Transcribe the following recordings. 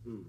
Mm.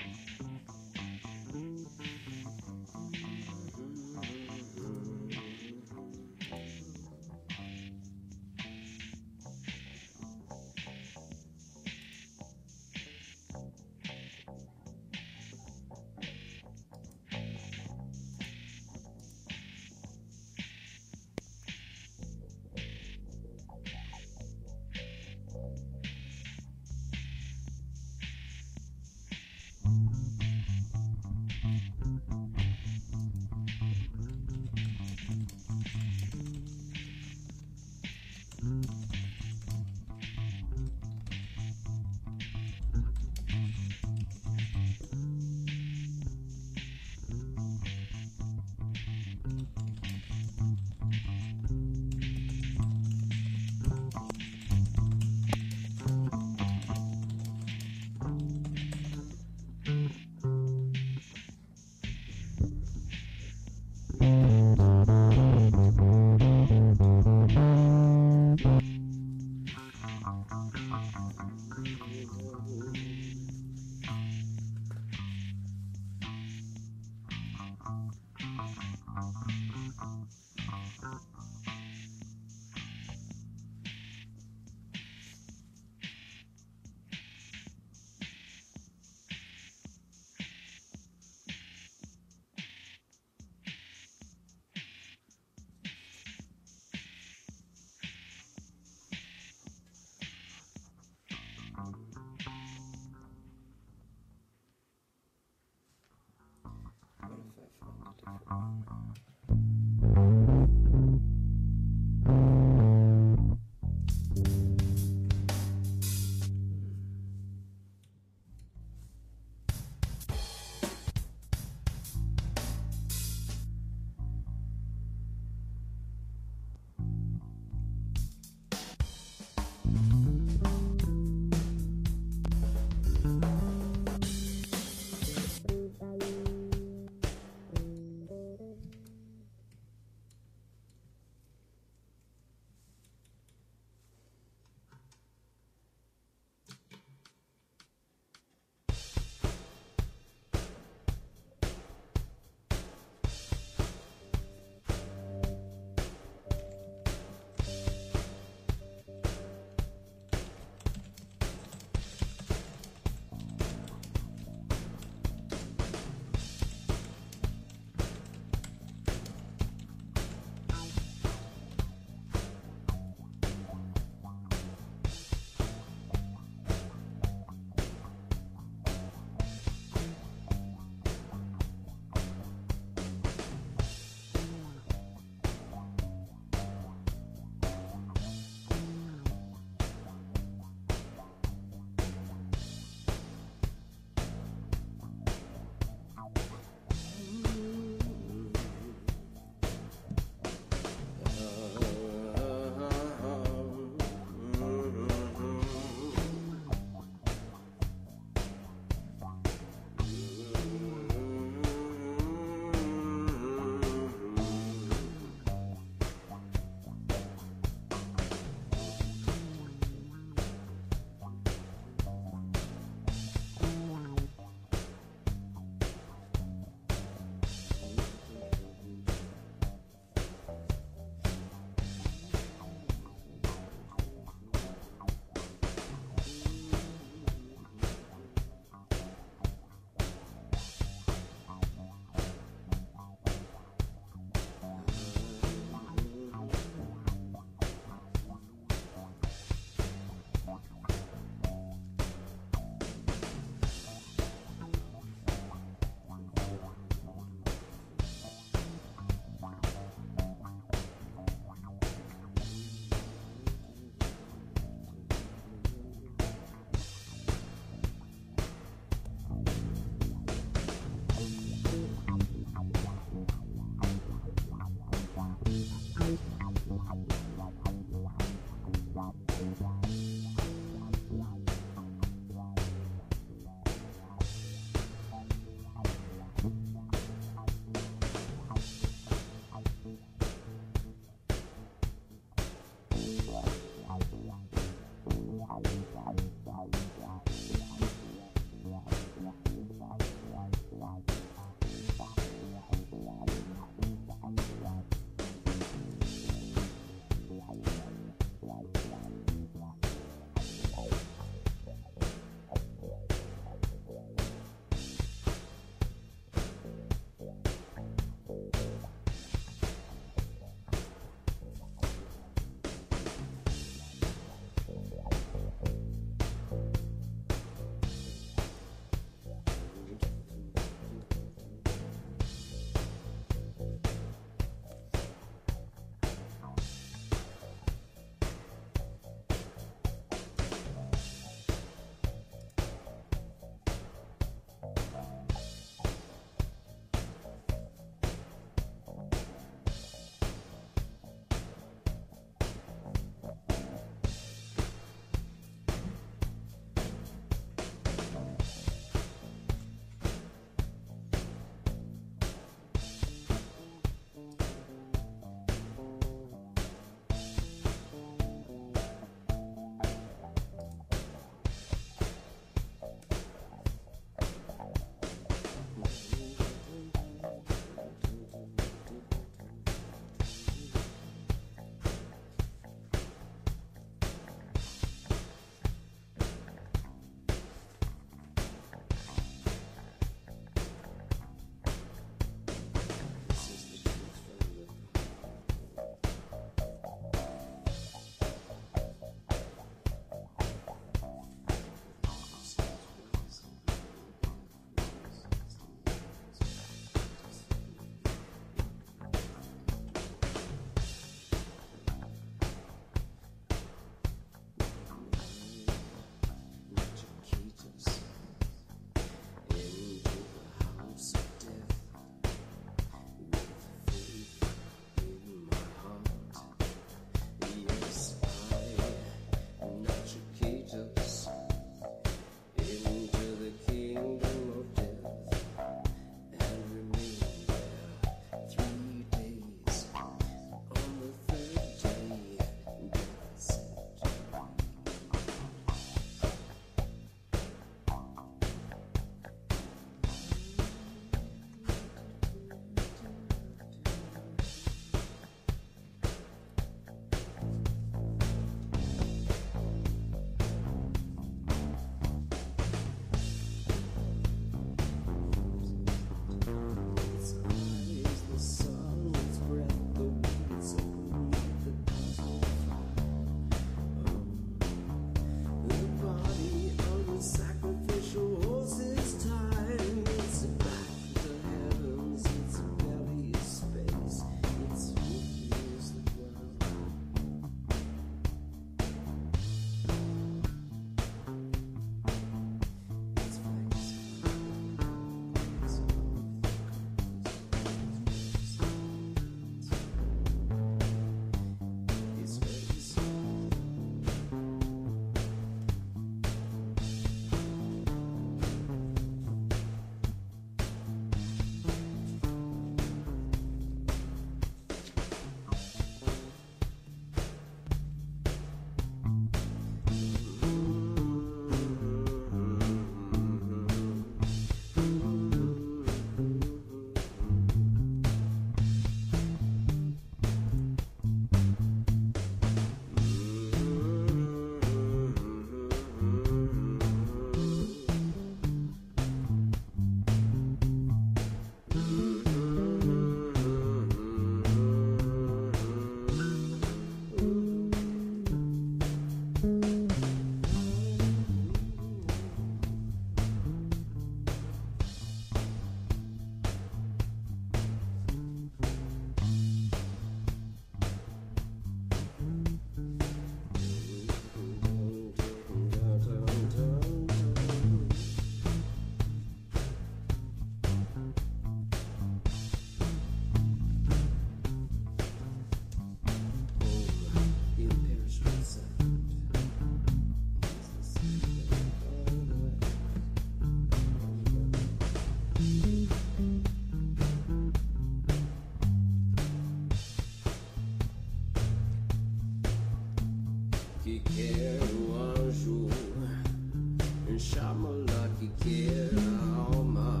que quero anjo, chama-la que quer a alma,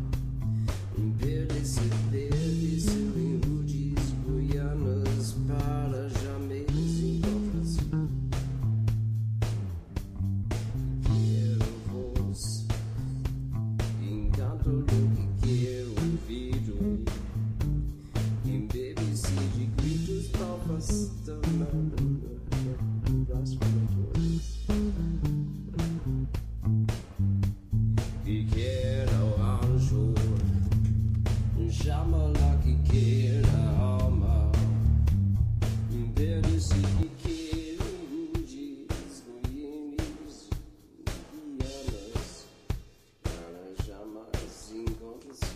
perece em rudes goianas para jamais encontrar-se. Quero voz, encanto do que quero ouvir, embebe-se de gritos, palmas, que quer ao anjo, chama-la que quer a alma, impede-se que quer rudes goianas para jamais encontrar-se.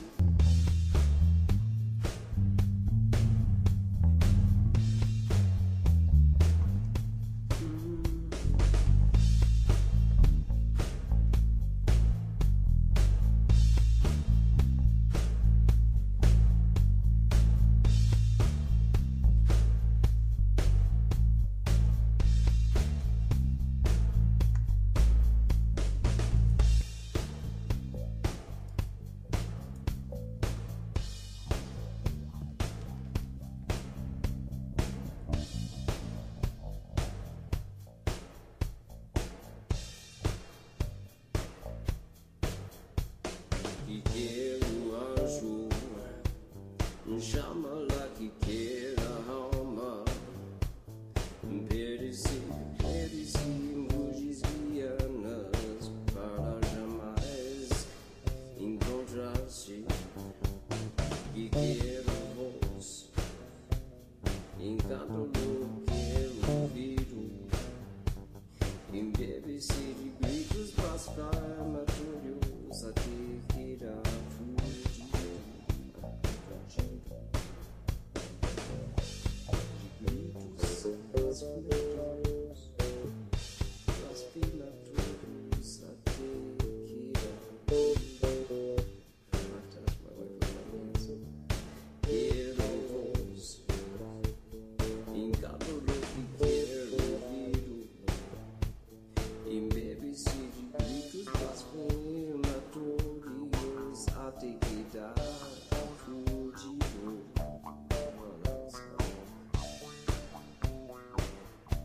Que quero anjo, chama-la que quer a alma, perece em rudes guianas para jamais encontrar-se. Que quero voz, encanto do quero ouvir, embebe-se de gritos blasfematórios até que irá fugir. De gritos blasfematórios até que irá fugir. Quero voz, encanto do que quero ouvir, embebe-se de gritos blasfematórios até que dá fugido.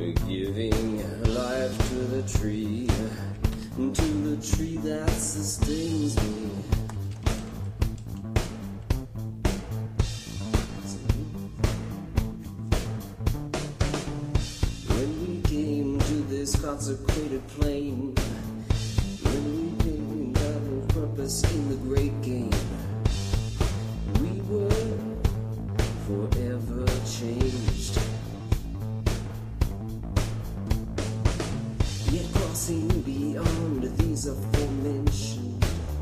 giving life to the tree that sustains me. When we came to this consecrated plain, when we came out of purpose in the great game, we were forever changed. Yet crossing beyond these aforementioned,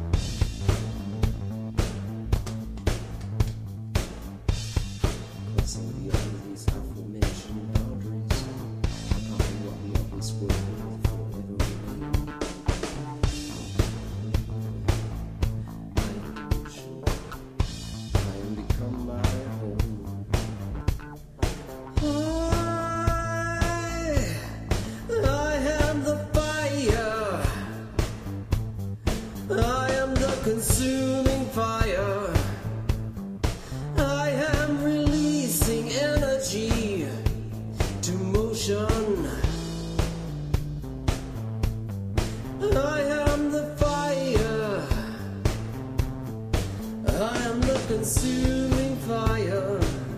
crossing beyond these aforementioned boundaries, probably what we always were forever remain. I am become my home. I am the fire. I am the consuming fire. I am releasing energy to motion. I am the fire. I am the consuming fire.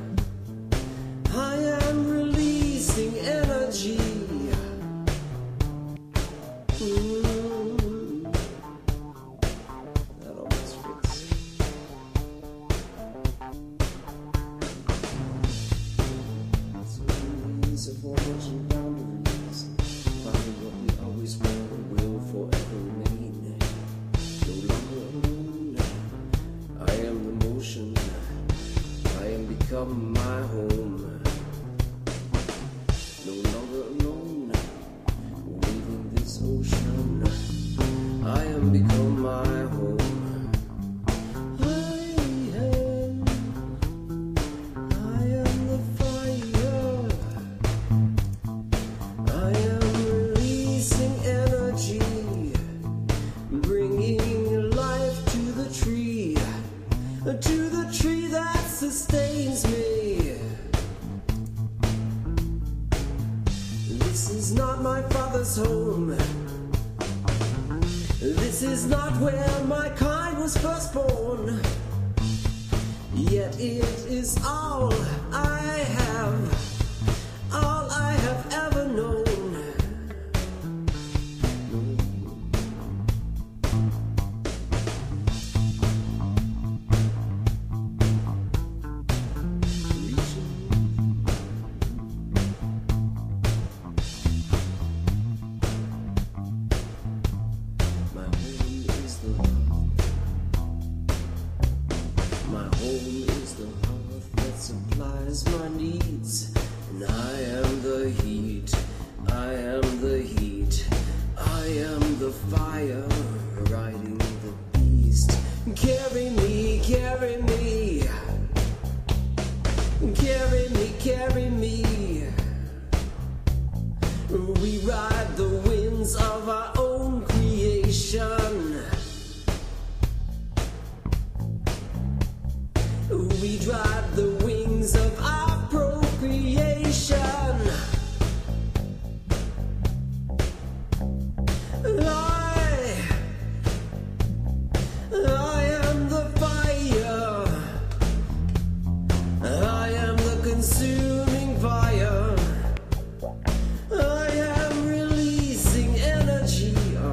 I am releasing energy. That always fits. So these aforementioned boundaries, finding what we always were, will forever remain. No longer alone. I am the motion. I am become my home. No longer alone, waving this ocean. I am become my home. I am the fire. I am releasing energy, bringing life to the tree that sustains me. This is not my father's home. This is not where my kind was first born. Yet it is all I have ever known. My home is the hearth that supplies my needs, and I am the heat, I am the heat, I am the fire, riding the beast. Carry me, carry me, carry me, carry me. We ride the winds of our own creation. We drive the wings of our procreation. I am the fire. I am the consuming fire. I am releasing energy.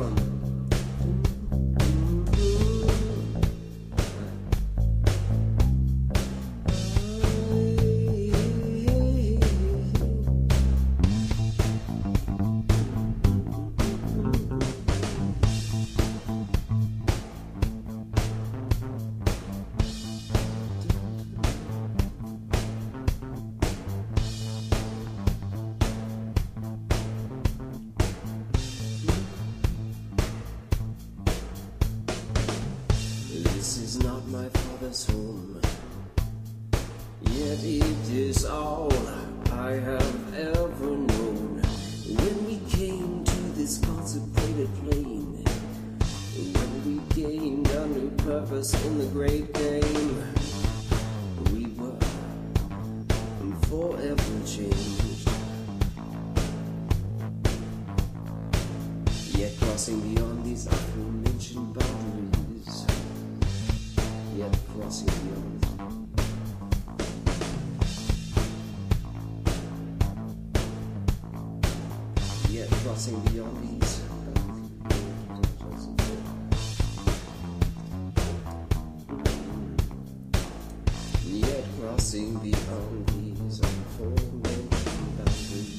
This is not my father's home, yet it is all I have ever known. When we came to this consecrated plain, when we gained a new purpose in the great game, we were forever changed. crossing beyond these aforementioned boundaries, yet crossing beyond. Yet crossing beyond these yet crossing beyond these aforementioned boundaries.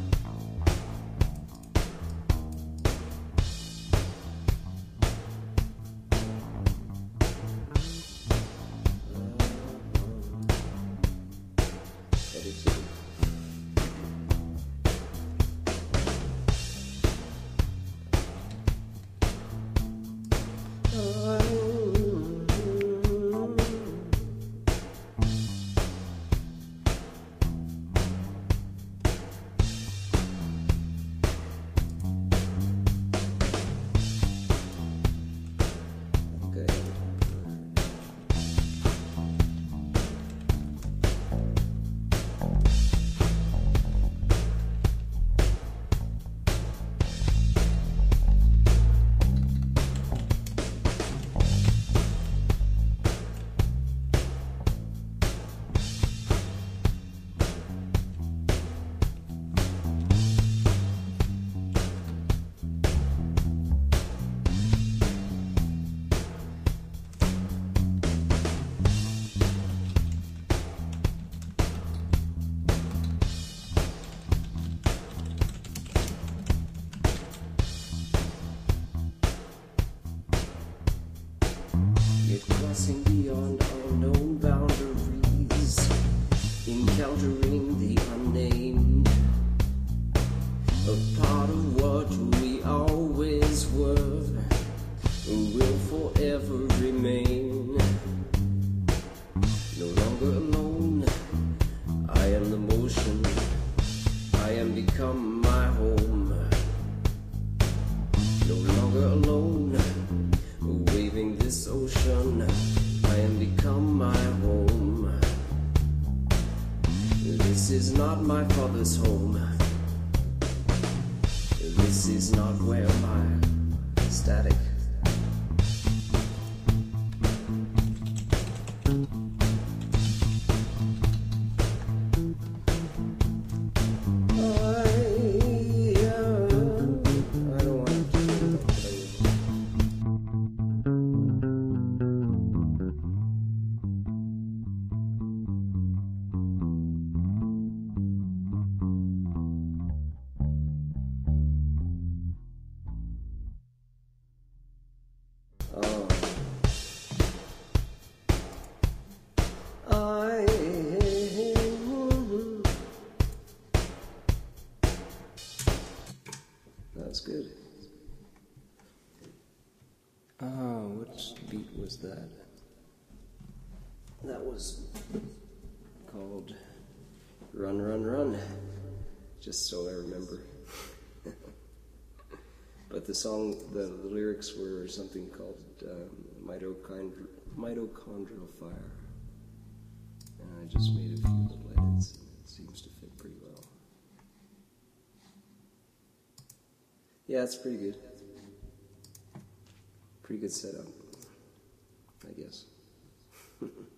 Crossing beyond our known boundaries, encountering the unnamed, a part of what we always were, will forever remain. No longer alone, I am the motion, I am become my home. No longer alone, waving this ocean, I am become my home. This is not my father's home. This is not where my static. That's good. Which beat was that? That was called Run, Run, Run, just so I remember. But the song, the lyrics were something called Mitochondrial Fire. And I just made a few little edits, and it seems to fit pretty well. Yeah, it's pretty good. Pretty good setup, I guess.